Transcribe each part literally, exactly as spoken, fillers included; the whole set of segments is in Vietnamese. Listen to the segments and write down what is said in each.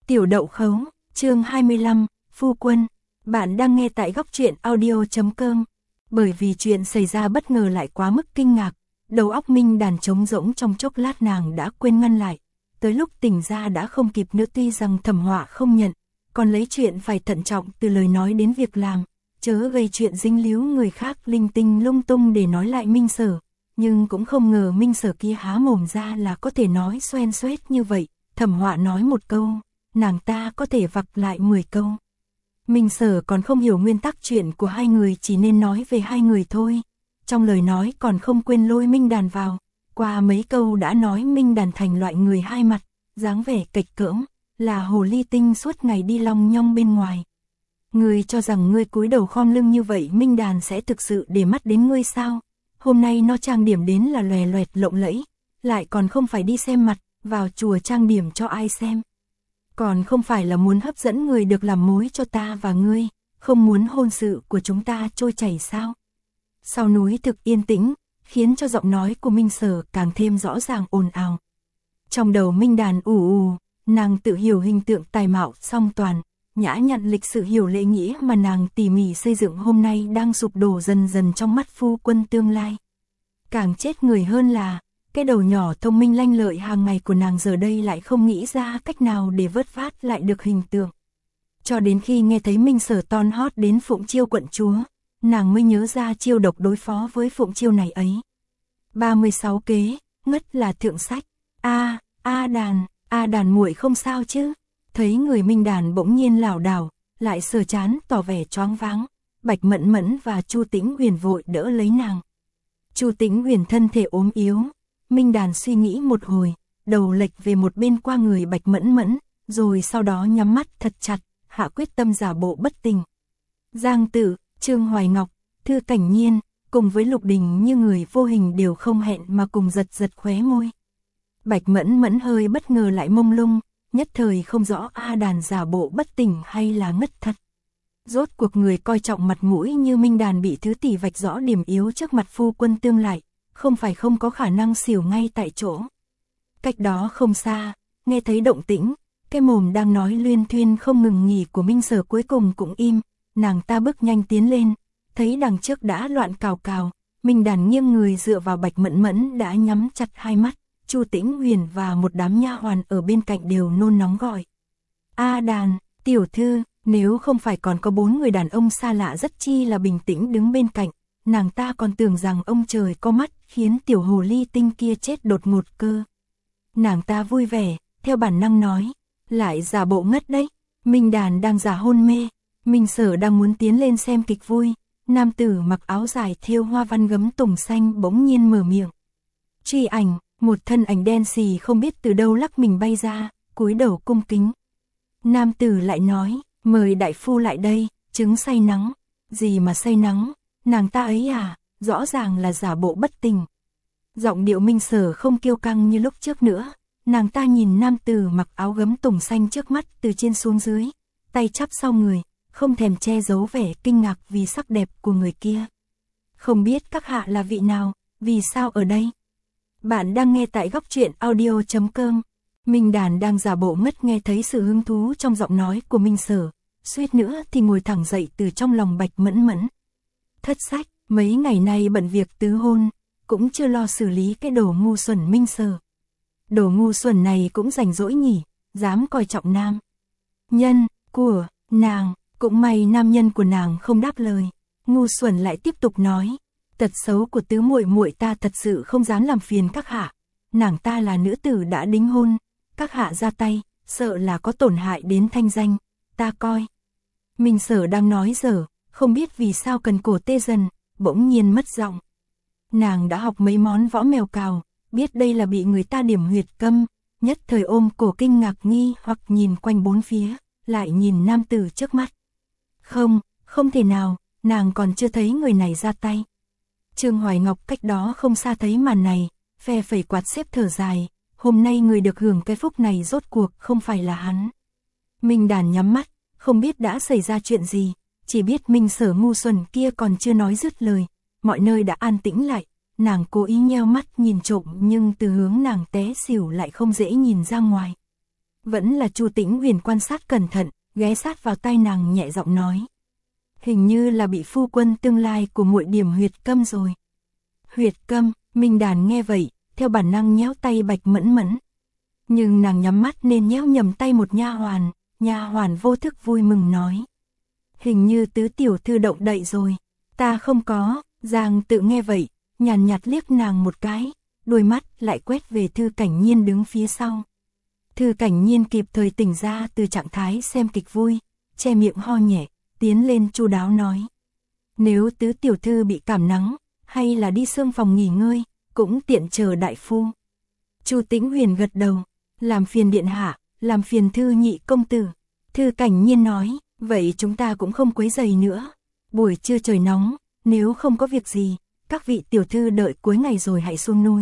Tiểu Đậu Khấu, chương hai mươi lăm, Phu Quân. Bạn đang nghe tại góc truyện audio.com. Bởi vì chuyện xảy ra bất ngờ lại quá mức kinh ngạc, đầu óc Minh Đàn trống rỗng trong chốc lát, nàng đã quên ngăn lại. Tới lúc tỉnh ra đã không kịp nữa. Tuy rằng Thẩm Họa không nhận, còn lấy chuyện phải thận trọng từ lời nói đến việc làm, chớ gây chuyện dính líu người khác linh tinh lung tung để nói lại Minh Sở. Nhưng cũng không ngờ Minh Sở kia há mồm ra là có thể nói xoen xoét như vậy. Thẩm Họa nói một câu, nàng ta có thể vặc lại mười câu. Minh Sở còn không hiểu nguyên tắc chuyện của hai người chỉ nên nói về hai người thôi. Trong lời nói còn không quên lôi Minh Đàn vào. Qua mấy câu đã nói Minh Đàn thành loại người hai mặt, dáng vẻ kịch cỡm, là hồ ly tinh suốt ngày đi long nhong bên ngoài. Ngươi cho rằng ngươi cúi đầu khom lưng như vậy Minh Đàn sẽ thực sự để mắt đến ngươi sao? Hôm nay nó trang điểm đến là lòe loẹt lộng lẫy, lại còn không phải đi xem mặt, vào chùa trang điểm cho ai xem. Còn không phải là muốn hấp dẫn người được làm mối cho ta và ngươi, không muốn hôn sự của chúng ta trôi chảy sao? Sau núi thực yên tĩnh, khiến cho giọng nói của Minh Sở càng thêm rõ ràng ồn ào. Trong đầu Minh Đàn ù ù, nàng tự hiểu hình tượng tài mạo song toàn, nhã nhặn lịch sự hiểu lễ nghĩa mà nàng tỉ mỉ xây dựng hôm nay đang sụp đổ dần dần trong mắt phu quân tương lai. Càng chết người hơn là, cái đầu nhỏ thông minh lanh lợi hàng ngày của nàng giờ đây lại không nghĩ ra cách nào để vớt vát lại được hình tượng. Cho đến khi nghe thấy Minh Sở ton hót đến Phụng Chiêu quận chúa, nàng mới nhớ ra chiêu độc đối phó với Phụng Chiêu này ấy. ba mươi sáu kế, ngất là thượng sách. A, A Đàn, A Đàn muội không sao chứ? Thấy người Minh Đàn bỗng nhiên lảo đảo, lại sờ chán tỏ vẻ choáng váng, Bạch Mẫn Mẫn và Chu Tĩnh Huyền vội đỡ lấy nàng. Chu Tĩnh Huyền thân thể ốm yếu, Minh Đàn suy nghĩ một hồi, đầu lệch về một bên qua người Bạch Mẫn Mẫn, rồi sau đó nhắm mắt thật chặt, hạ quyết tâm giả bộ bất tỉnh. Giang Tử, Trương Hoài Ngọc, Thư Cảnh Nhiên, cùng với Lục Đình như người vô hình đều không hẹn mà cùng giật giật khóe môi. Bạch Mẫn Mẫn hơi bất ngờ lại mông lung, nhất thời không rõ A Đàn giả bộ bất tỉnh hay là ngất thật. Rốt cuộc người coi trọng mặt mũi như Minh Đàn bị thứ tỷ vạch rõ điểm yếu trước mặt phu quân tương lại, không phải không có khả năng xỉu ngay tại chỗ. Cách đó không xa, nghe thấy động tĩnh, cái mồm đang nói luyên thuyên không ngừng nghỉ của Minh Sở cuối cùng cũng im, nàng ta bước nhanh tiến lên, thấy đằng trước đã loạn cào cào, Minh Đàn nghiêng người dựa vào Bạch Mẫn Mẫn đã nhắm chặt hai mắt, Chu Tĩnh Huyền và một đám nha hoàn ở bên cạnh đều nôn nóng gọi. A Đàn, tiểu thư, nếu không phải còn có bốn người đàn ông xa lạ rất chi là bình tĩnh đứng bên cạnh, nàng ta còn tưởng rằng ông trời có mắt khiến tiểu hồ ly tinh kia chết đột ngột cơ. Nàng ta vui vẻ, theo bản năng nói, lại giả bộ ngất đấy. Minh Đàn đang giả hôn mê, Minh Sở đang muốn tiến lên xem kịch vui, nam tử mặc áo dài thêu hoa văn gấm tùng xanh bỗng nhiên mở miệng. Truy ảnh, một thân ảnh đen xì không biết từ đâu lắc mình bay ra, cúi đầu cung kính. Nam tử lại nói, mời đại phu lại đây, chứng say nắng. Gì mà say nắng, nàng ta ấy à, rõ ràng là giả bộ bất tỉnh. Giọng điệu Minh Sở không kiêu căng như lúc trước nữa, nàng ta nhìn nam tử mặc áo gấm tùng xanh trước mắt từ trên xuống dưới, tay chắp sau người, không thèm che giấu vẻ kinh ngạc vì sắc đẹp của người kia. Không biết các hạ là vị nào, vì sao ở đây? Bạn đang nghe tại góc truyện audio.com. Minh Đàn đang giả bộ ngất nghe thấy sự hứng thú trong giọng nói của Minh Sở, suýt nữa thì ngồi thẳng dậy từ trong lòng Bạch Mẫn Mẫn. Thất sách, mấy ngày nay bận việc tứ hôn, cũng chưa lo xử lý cái đồ ngu xuẩn Minh Sở. Đồ ngu xuẩn này cũng rảnh rỗi nhỉ, dám coi trọng nam nhân của nàng, cũng may nam nhân của nàng không đáp lời. Ngu xuẩn lại tiếp tục nói, tật xấu của tứ muội muội ta thật sự không dám làm phiền các hạ, nàng ta là nữ tử đã đính hôn, các hạ ra tay, sợ là có tổn hại đến thanh danh, ta coi. Minh Sở đang nói dở, không biết vì sao cần cổ tê dần, bỗng nhiên mất giọng. Nàng đã học mấy món võ mèo cào, biết đây là bị người ta điểm huyệt câm, nhất thời ôm cổ kinh ngạc nghi hoặc nhìn quanh bốn phía, lại nhìn nam tử trước mắt. Không, không thể nào, nàng còn chưa thấy người này ra tay. Trương Hoài Ngọc cách đó không xa thấy màn này, phe phẩy quạt xếp thở dài, hôm nay người được hưởng cái phúc này rốt cuộc không phải là hắn. Minh Đàn nhắm mắt, không biết đã xảy ra chuyện gì, chỉ biết Minh Sở ngu xuẩn kia còn chưa nói dứt lời, mọi nơi đã an tĩnh lại, nàng cố ý nheo mắt nhìn trộm nhưng từ hướng nàng té xỉu lại không dễ nhìn ra ngoài. Vẫn là Chu Tĩnh Huyền quan sát cẩn thận, ghé sát vào tai nàng nhẹ giọng nói. Hình như là bị phu quân tương lai của muội điểm huyệt câm rồi. Huyệt câm, Minh Đàn nghe vậy, theo bản năng nhéo tay Bạch Mẫn Mẫn. Nhưng nàng nhắm mắt nên nhéo nhầm tay một nha hoàn, nha hoàn vô thức vui mừng nói. Hình như tứ tiểu thư động đậy rồi. Ta không có. Giang Tự nghe vậy, nhàn nhạt liếc nàng một cái, đôi mắt lại quét về Thư Cảnh Nhiên đứng phía sau. Thư Cảnh Nhiên kịp thời tỉnh ra từ trạng thái xem kịch vui, che miệng ho nhẹ, tiến lên chu đáo nói. Nếu tứ tiểu thư bị cảm nắng, hay là đi xương phòng nghỉ ngơi, cũng tiện chờ đại phu. Chu Tĩnh Huyền gật đầu, làm phiền điện hạ, làm phiền Thư nhị công tử. Thư Cảnh Nhiên nói, vậy chúng ta cũng không quấy rầy nữa. Buổi trưa trời nóng, nếu không có việc gì, các vị tiểu thư đợi cuối ngày rồi hãy xuống núi.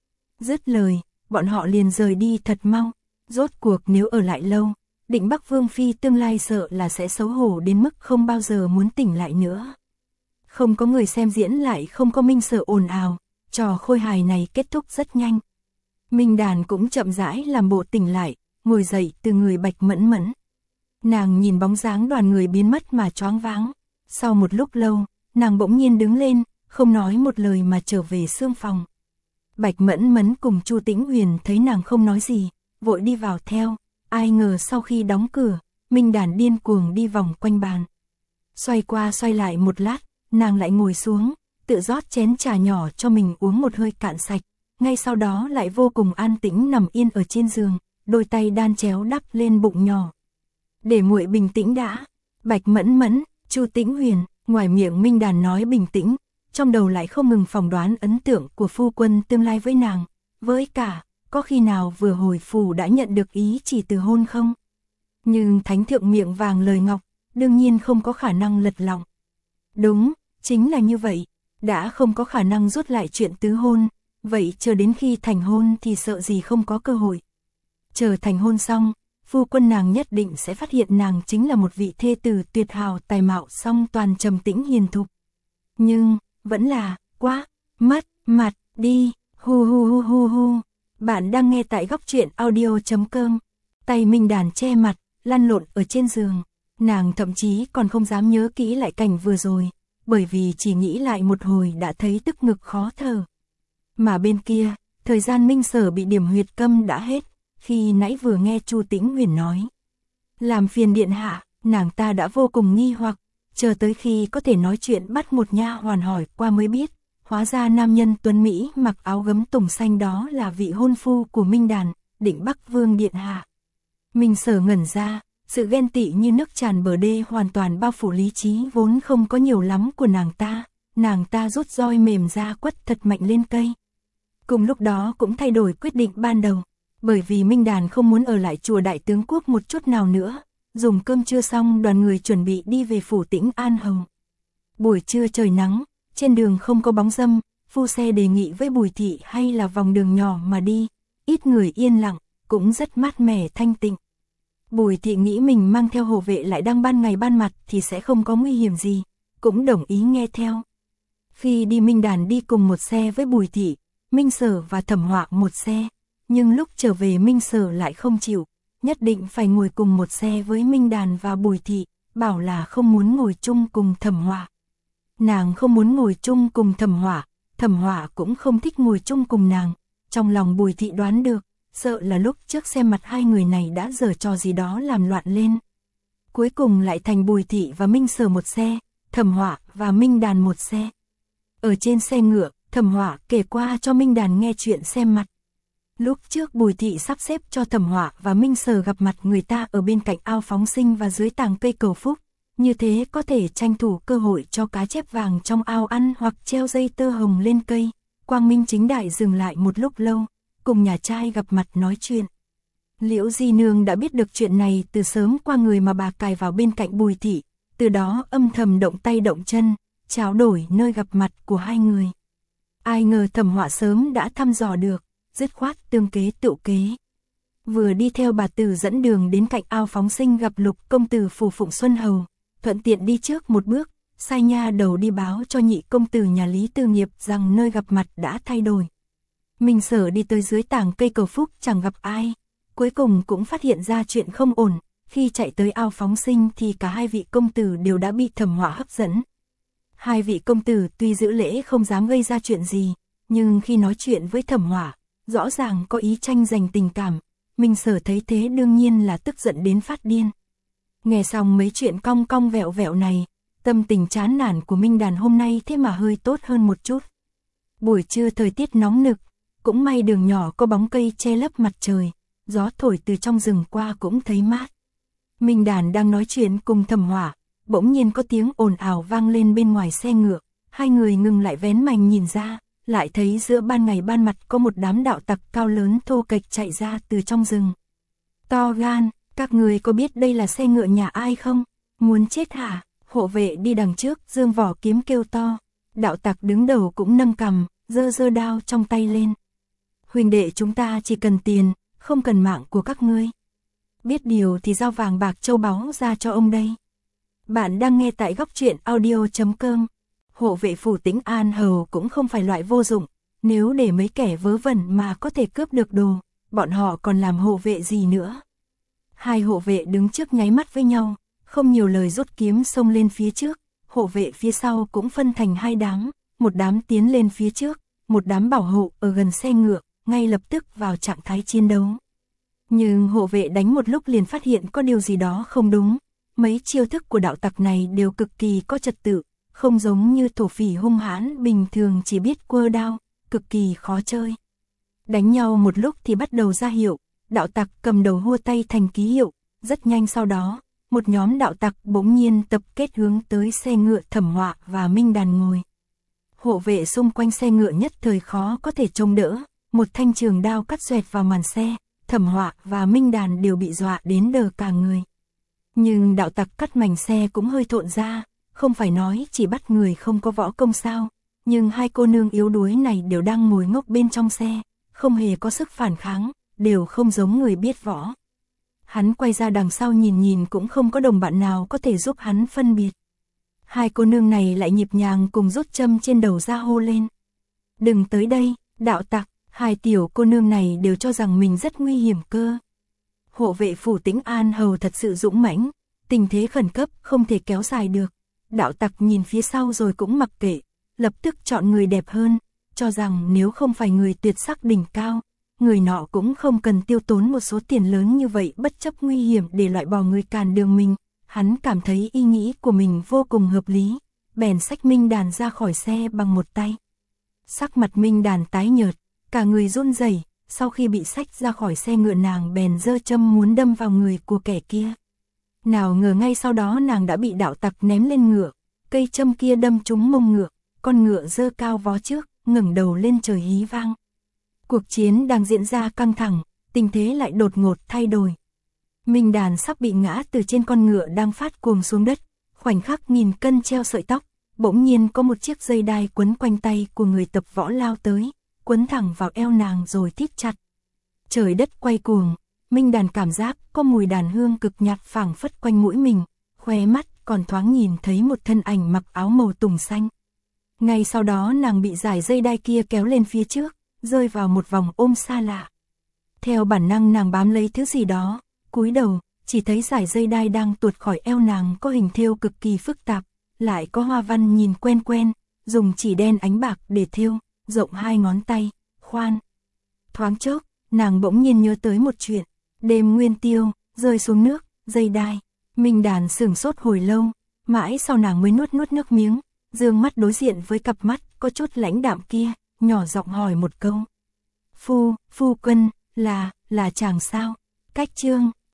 Dứt lời, bọn họ liền rời đi thật mau. Rốt cuộc nếu ở lại lâu, Định Bắc Vương phi tương lai sợ là sẽ xấu hổ đến mức không bao giờ muốn tỉnh lại nữa. Không có người xem diễn lại không có Minh Sở ồn ào, trò khôi hài này kết thúc rất nhanh. Minh Đàn cũng chậm rãi làm bộ tỉnh lại, ngồi dậy từ người Bạch Mẫn Mẫn. Nàng nhìn bóng dáng đoàn người biến mất mà choáng váng. Sau một lúc lâu, nàng bỗng nhiên đứng lên, không nói một lời mà trở về xương phòng. Bạch Mẫn Mẫn cùng Chu Tĩnh Huyền thấy nàng không nói gì, vội đi vào theo. Ai ngờ sau khi đóng cửa, Minh Đàn điên cuồng đi vòng quanh bàn. Xoay qua xoay lại một lát, nàng lại ngồi xuống, tự rót chén trà nhỏ cho mình uống một hơi cạn sạch. Ngay sau đó lại vô cùng an tĩnh nằm yên ở trên giường, đôi tay đan chéo đắp lên bụng nhỏ. Để muội bình tĩnh đã. Bạch Mẫn Mẫn, Chu Tĩnh Huyền, ngoài miệng Minh Đàn nói bình tĩnh, trong đầu lại không ngừng phỏng đoán ấn tượng của phu quân tương lai với nàng. Với cả, có khi nào vừa hồi phủ đã nhận được ý chỉ từ hôn không? Nhưng thánh thượng miệng vàng lời ngọc, đương nhiên không có khả năng lật lọng. Đúng, chính là như vậy, đã không có khả năng rút lại chuyện tứ hôn, vậy chờ đến khi thành hôn thì sợ gì không có cơ hội. Chờ thành hôn xong, phu quân nàng nhất định sẽ phát hiện nàng chính là một vị thê tử tuyệt hào tài mạo song toàn trầm tĩnh hiền thục. Nhưng, vẫn là, quá, mất, mặt, đi, hu hu hu hu hu. Bạn đang nghe tại góc truyện audio chấm com. Tay Minh Đàn che mặt, lăn lộn ở trên giường. Nàng thậm chí còn không dám nhớ kỹ lại cảnh vừa rồi, bởi vì chỉ nghĩ lại một hồi đã thấy tức ngực khó thở. Mà bên kia, thời gian Minh Sở bị điểm huyệt câm đã hết, khi nãy vừa nghe Chu Tĩnh Huyền nói. Làm phiền điện hạ, nàng ta đã vô cùng nghi hoặc, chờ tới khi có thể nói chuyện bắt một nha hoàn hỏi qua mới biết, hóa ra nam nhân tuấn Mỹ mặc áo gấm tùng xanh đó là vị hôn phu của Minh Đàn, Định Bắc Vương điện hạ. Minh Sở ngẩn ra, sự ghen tị như nước tràn bờ đê hoàn toàn bao phủ lý trí vốn không có nhiều lắm của nàng ta, nàng ta rút roi mềm ra quất thật mạnh lên cây. Cùng lúc đó cũng thay đổi quyết định ban đầu, bởi vì Minh Đàn không muốn ở lại chùa Đại Tướng Quốc một chút nào nữa, dùng cơm trưa xong đoàn người chuẩn bị đi về phủ Tĩnh An Hầu. Buổi trưa trời nắng, trên đường không có bóng râm, phu xe đề nghị với Bùi Thị hay là vòng đường nhỏ mà đi, ít người yên lặng, cũng rất mát mẻ thanh tịnh. Bùi Thị nghĩ mình mang theo hộ vệ lại đang ban ngày ban mặt thì sẽ không có nguy hiểm gì, cũng đồng ý nghe theo. Khi đi Minh Đàn đi cùng một xe với Bùi Thị, Minh Sở và Thẩm Họa một xe, nhưng lúc trở về Minh Sở lại không chịu, nhất định phải ngồi cùng một xe với Minh Đàn và Bùi Thị, bảo là không muốn ngồi chung cùng Thẩm Họa. Nàng không muốn ngồi chung cùng Thẩm Họa, Thẩm Họa cũng không thích ngồi chung cùng nàng, trong lòng Bùi Thị đoán được, sợ là lúc trước xem mặt hai người này đã giở trò gì đó làm loạn lên. Cuối cùng lại thành Bùi Thị và Minh Sở một xe, Thẩm Họa và Minh Đàn một xe. Ở trên xe ngựa, Thẩm Họa kể qua cho Minh Đàn nghe chuyện xem mặt. Lúc trước Bùi Thị sắp xếp cho Thẩm Họa và Minh Sở gặp mặt người ta ở bên cạnh ao phóng sinh và dưới tàng cây cầu phúc, như thế có thể tranh thủ cơ hội cho cá chép vàng trong ao ăn hoặc treo dây tơ hồng lên cây. Quang Minh chính đại dừng lại một lúc lâu, cùng nhà trai gặp mặt nói chuyện. Liễu Di Nương đã biết được chuyện này từ sớm qua người mà bà cài vào bên cạnh Bùi Thị, từ đó âm thầm động tay động chân, trao đổi nơi gặp mặt của hai người. Ai ngờ Thẩm Họa sớm đã thăm dò được, dứt khoát tương kế tựu kế. Vừa đi theo bà tử dẫn đường đến cạnh ao phóng sinh gặp Lục công tử phủ Phụng Xuân Hầu, thuận tiện đi trước một bước, sai nha đầu đi báo cho nhị công tử nhà Lý Tư Nghiệp rằng nơi gặp mặt đã thay đổi. Minh Sở đi tới dưới tảng cây cầu phúc chẳng gặp ai, cuối cùng cũng phát hiện ra chuyện không ổn, khi chạy tới ao phóng sinh thì cả hai vị công tử đều đã bị Thẩm Họa hấp dẫn. Hai vị công tử tuy giữ lễ không dám gây ra chuyện gì, nhưng khi nói chuyện với Thẩm Họa, rõ ràng có ý tranh giành tình cảm, Minh Sở thấy thế đương nhiên là tức giận đến phát điên. Nghe xong mấy chuyện cong cong vẹo vẹo này, tâm tình chán nản của Minh Đàn hôm nay thế mà hơi tốt hơn một chút. Buổi trưa thời tiết nóng nực, cũng may đường nhỏ có bóng cây che lấp mặt trời, gió thổi từ trong rừng qua cũng thấy mát. Minh Đàn đang nói chuyện cùng Thẩm Họa, bỗng nhiên có tiếng ồn ào vang lên bên ngoài xe ngựa, hai người ngừng lại vén mành nhìn ra, lại thấy giữa ban ngày ban mặt có một đám đạo tặc cao lớn thô kệch chạy ra từ trong rừng. To gan, các người có biết đây là xe ngựa nhà ai không? Muốn chết hả? Hộ vệ đi đằng trước giương vỏ kiếm kêu to, đạo tặc đứng đầu cũng nâng cằm, giơ giơ đao trong tay lên. Huynh đệ chúng ta chỉ cần tiền, không cần mạng của các ngươi. Biết điều thì giao vàng bạc châu báu ra cho ông đây. Bạn đang nghe tại góc truyện audio chấm com. Hộ vệ phủ Tĩnh An Hầu cũng không phải loại vô dụng, nếu để mấy kẻ vớ vẩn mà có thể cướp được đồ, bọn họ còn làm hộ vệ gì nữa. Hai hộ vệ đứng trước nháy mắt với nhau, không nhiều lời rút kiếm xông lên phía trước, hộ vệ phía sau cũng phân thành hai đám, một đám tiến lên phía trước, một đám bảo hộ ở gần xe ngựa, ngay lập tức vào trạng thái chiến đấu. Nhưng hộ vệ đánh một lúc liền phát hiện có điều gì đó không đúng, mấy chiêu thức của đạo tặc này đều cực kỳ có trật tự, không giống như thổ phỉ hung hãn bình thường chỉ biết quơ đao, cực kỳ khó chơi. Đánh nhau một lúc thì bắt đầu ra hiệu, đạo tặc cầm đầu hua tay thành ký hiệu, rất nhanh sau đó, một nhóm đạo tặc bỗng nhiên tập kết hướng tới xe ngựa Thẩm Họa và Minh Đàn ngồi. Hộ vệ xung quanh xe ngựa nhất thời khó có thể chống đỡ, một thanh trường đao cắt xoẹt vào màn xe, Thẩm Họa và Minh Đàn đều bị dọa đến đờ cả người. Nhưng đạo tặc cắt mảnh xe cũng hơi thộn ra, không phải nói chỉ bắt người không có võ công sao, nhưng hai cô nương yếu đuối này đều đang ngồi ngốc bên trong xe, không hề có sức phản kháng, đều không giống người biết võ. Hắn quay ra đằng sau nhìn nhìn cũng không có đồng bạn nào có thể giúp hắn phân biệt. Hai cô nương này lại nhịp nhàng cùng rút châm trên đầu ra hô lên. Đừng tới đây, đạo tặc, hai tiểu cô nương này đều cho rằng mình rất nguy hiểm cơ. Hộ vệ phủ Tĩnh An Hầu thật sự dũng mãnh, tình thế khẩn cấp không thể kéo dài được. Đạo tặc nhìn phía sau rồi cũng mặc kệ, lập tức chọn người đẹp hơn, cho rằng nếu không phải người tuyệt sắc đỉnh cao, người nọ cũng không cần tiêu tốn một số tiền lớn như vậy bất chấp nguy hiểm để loại bỏ người cản đường mình. Hắn cảm thấy ý nghĩ của mình vô cùng hợp lý, bèn xách Minh Đàn ra khỏi xe bằng một tay. Sắc mặt Minh Đàn tái nhợt, cả người run rẩy, sau khi bị xách ra khỏi xe ngựa nàng bèn giơ châm muốn đâm vào người của kẻ kia. Nào ngờ ngay sau đó nàng đã bị đạo tặc ném lên ngựa, cây châm kia đâm trúng mông ngựa, con ngựa giơ cao vó trước, ngẩng đầu lên trời hí vang. Cuộc chiến đang diễn ra căng thẳng, tình thế lại đột ngột thay đổi. Minh Đàn sắp bị ngã từ trên con ngựa đang phát cuồng xuống đất, khoảnh khắc nghìn cân treo sợi tóc, bỗng nhiên có một chiếc dây đai quấn quanh tay của người tập võ lao tới, quấn thẳng vào eo nàng rồi thít chặt. Trời đất quay cuồng, Minh Đàn cảm giác có mùi đàn hương cực nhạt phảng phất quanh mũi mình, khóe mắt còn thoáng nhìn thấy một thân ảnh mặc áo màu tùng xanh. Ngay sau đó nàng bị dải dây đai kia kéo lên phía trước, rơi vào một vòng ôm xa lạ. Theo bản năng nàng bám lấy thứ gì đó, cúi đầu, chỉ thấy dải dây đai đang tuột khỏi eo nàng có hình thêu cực kỳ phức tạp, lại có hoa văn nhìn quen quen, dùng chỉ đen ánh bạc để thêu, rộng hai ngón tay, khoan. Thoáng chốc, nàng bỗng nhiên nhớ tới một chuyện, đêm nguyên tiêu, rơi xuống nước, dây đai. Minh Đàn sửng sốt hồi lâu, mãi sau nàng mới nuốt nuốt nước miếng, dương mắt đối diện với cặp mắt có chút lãnh đạm kia, nhỏ giọng hỏi một câu. Phu, phu quân, là, là chàng sao? Cách chương.